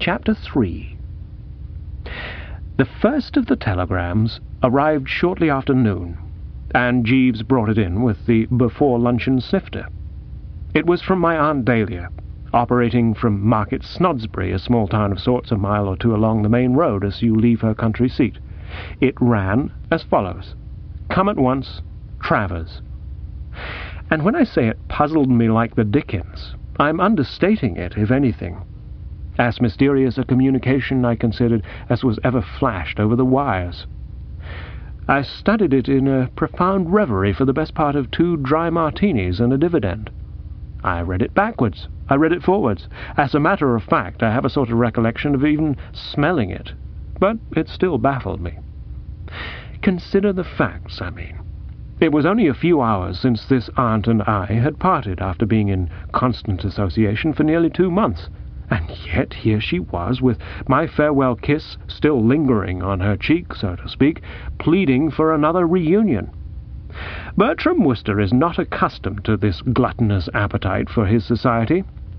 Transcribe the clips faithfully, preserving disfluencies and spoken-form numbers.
Chapter three. The first of the telegrams arrived shortly after noon, and Jeeves brought it in with the before-luncheon snifter. It was from my Aunt Dahlia, operating from Market Snodsbury, a small town of sorts a mile or two along the main road as you leave her country seat. It ran as follows: "Come at once, Travers." And when I say it puzzled me like the dickens, I'm understating it, if anything. As mysterious a communication I considered as was ever flashed over the wires. I studied it in a profound reverie for the best part of two dry martinis and a dividend. I read it backwards, I read it forwards. As a matter of fact, I have a sort of recollection of even smelling it, but it still baffled me. Consider the facts, I mean. It was only a few hours since this aunt and I had parted after being in constant association for nearly two months. And yet here she was, with my farewell kiss still lingering on her cheek, so to speak, pleading for another reunion. Bertram Wooster is not accustomed to this gluttonous appetite for his society.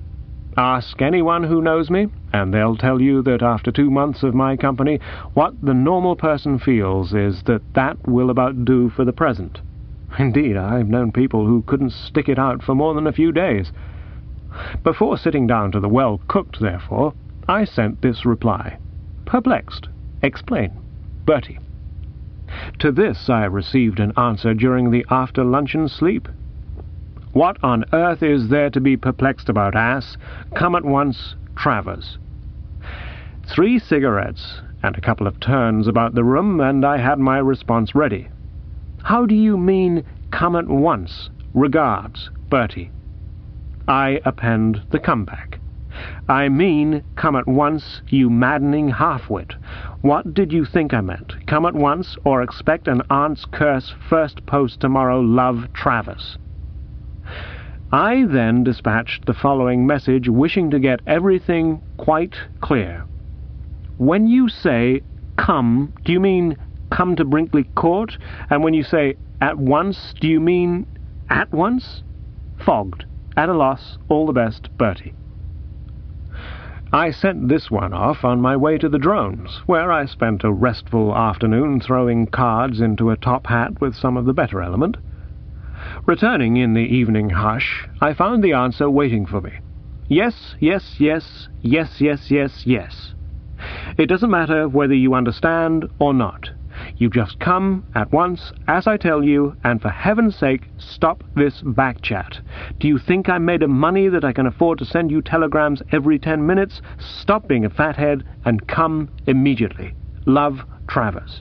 Ask anyone who knows me, and they'll tell you that after two months of my company, what the normal person feels is that that will about do for the present. Indeed, I've known people who couldn't stick it out for more than a few days. Before sitting down to the well-cooked, therefore, I sent this reply: "Perplexed. Explain. Bertie." To this I received an answer during the after-luncheon sleep. "What on earth is there to be perplexed about, ass? Come at once, Travers." Three cigarettes and a couple of turns about the room, and I had my response ready. "How do you mean, come at once? Regards, Bertie." I append the comeback. "I mean, come at once, you maddening half-wit. What did you think I meant? Come at once, or expect an aunt's curse first post tomorrow, love, Travers." I then dispatched the following message, wishing to get everything quite clear. "When you say come, do you mean come to Brinkley Court? And when you say at once, do you mean at once? Fogged. At a loss. All the best, Bertie." I sent this one off on my way to the Drones, where I spent a restful afternoon throwing cards into a top hat with some of the better element. Returning in the evening hush, I found the answer waiting for me. Yes, yes, yes, yes, yes, yes, yes. It doesn't matter whether you understand or not. You just come at once, as I tell you, and for heaven's sake, stop this back chat. Do you think I'm made of money that I can afford to send you telegrams every ten minutes? Stop being a fathead and come immediately. Love, Travers.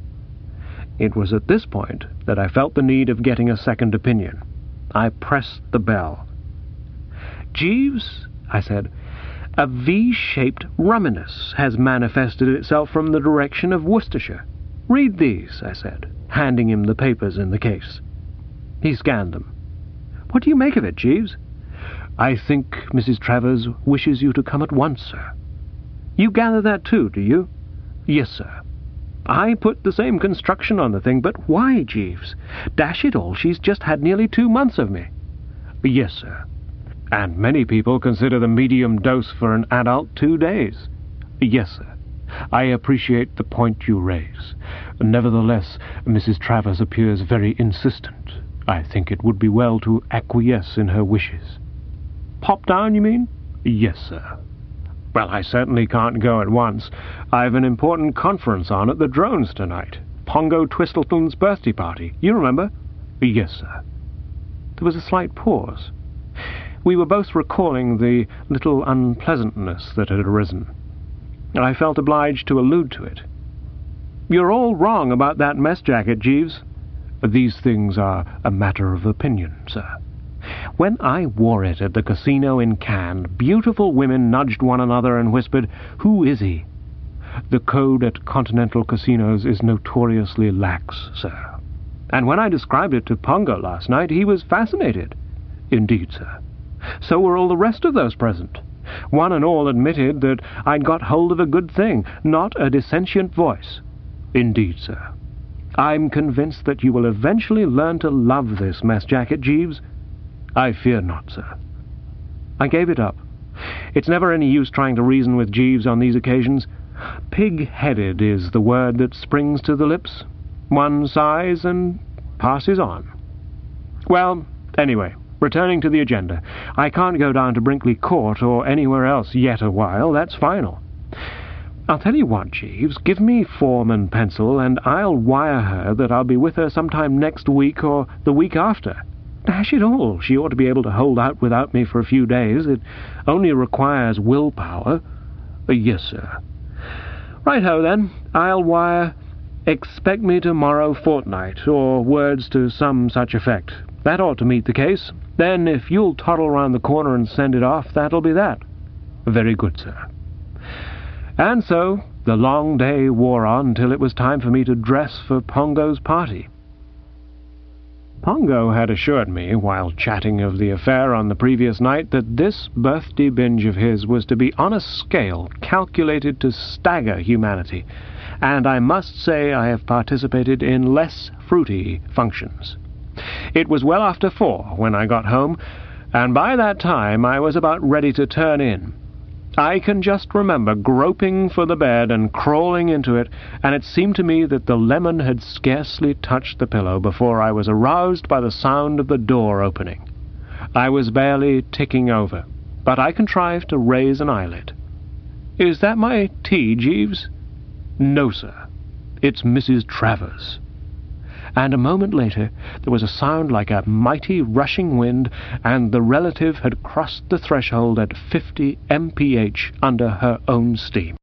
It was at this point that I felt the need of getting a second opinion. I pressed the bell. "Jeeves," I said, "a V-shaped rumminess has manifested itself from the direction of Worcestershire. Read these," I said, handing him the papers in the case. He scanned them. "What do you make of it, Jeeves?" "I think Missus Travers wishes you to come at once, sir." "You gather that too, do you?" "Yes, sir." "I put the same construction on the thing, but why, Jeeves? Dash it all, she's just had nearly two months of me." "Yes, sir. And many people consider the medium dose for an adult two days." "Yes, sir. I appreciate the point you raise. Nevertheless, Missus Travers appears very insistent. I think it would be well to acquiesce in her wishes." "Pop down, you mean?" "Yes, sir." "Well, I certainly can't go at once. I've an important conference on at the Drones tonight. Pongo Twistleton's birthday party. You remember?" "Yes, sir." There was a slight pause. We were both recalling the little unpleasantness that had arisen. I felt obliged to allude to it. "You're all wrong about that mess jacket, Jeeves." "These things are a matter of opinion, sir." "When I wore it at the casino in Cannes, beautiful women nudged one another and whispered, 'Who is he?' The code at continental casinos is notoriously lax, sir. And when I described it to Pongo last night, he was fascinated." "Indeed, sir." "So were all the rest of those present. One and all admitted that I'd got hold of a good thing, not a dissentient voice." "Indeed, sir." "I'm convinced that you will eventually learn to love this mess jacket, Jeeves." "I fear not, sir." I gave it up It's never any use trying to reason with Jeeves on these occasions. Pig-headed is the word that springs to the lips. One sighs and passes on. Well, anyway, returning to the agenda. I can't go down to Brinkley Court or anywhere else yet a while. That's final. I'll tell you what, Jeeves, give me form and pencil, and I'll wire her that I'll be with her sometime next week or the week after. Dash it all, she ought to be able to hold out without me for a few days. It only requires willpower. Uh, yes, sir. Right-ho, then. I'll wire, expect me tomorrow fortnight, or words to some such effect. That ought to meet the case. Then, if you'll toddle round the corner and send it off, that'll be that. Very good, sir. And so, the long day wore on until it was time for me to dress for Pongo's party. Pongo had assured me, while chatting of the affair on the previous night, that this birthday binge of his was to be on a scale calculated to stagger humanity, and I must say I have participated in less fruity functions. It was well after four when I got home, and by that time I was about ready to turn in. I can just remember groping for the bed and crawling into it, and it seemed to me that the lemon had scarcely touched the pillow before I was aroused by the sound of the door opening. I was barely ticking over, but I contrived to raise an eyelid. "Is that my tea, Jeeves?" "No, sir. It's Missus Travers." And a moment later there was a sound like a mighty rushing wind, and the relative had crossed the threshold at fifty M P H under her own steam.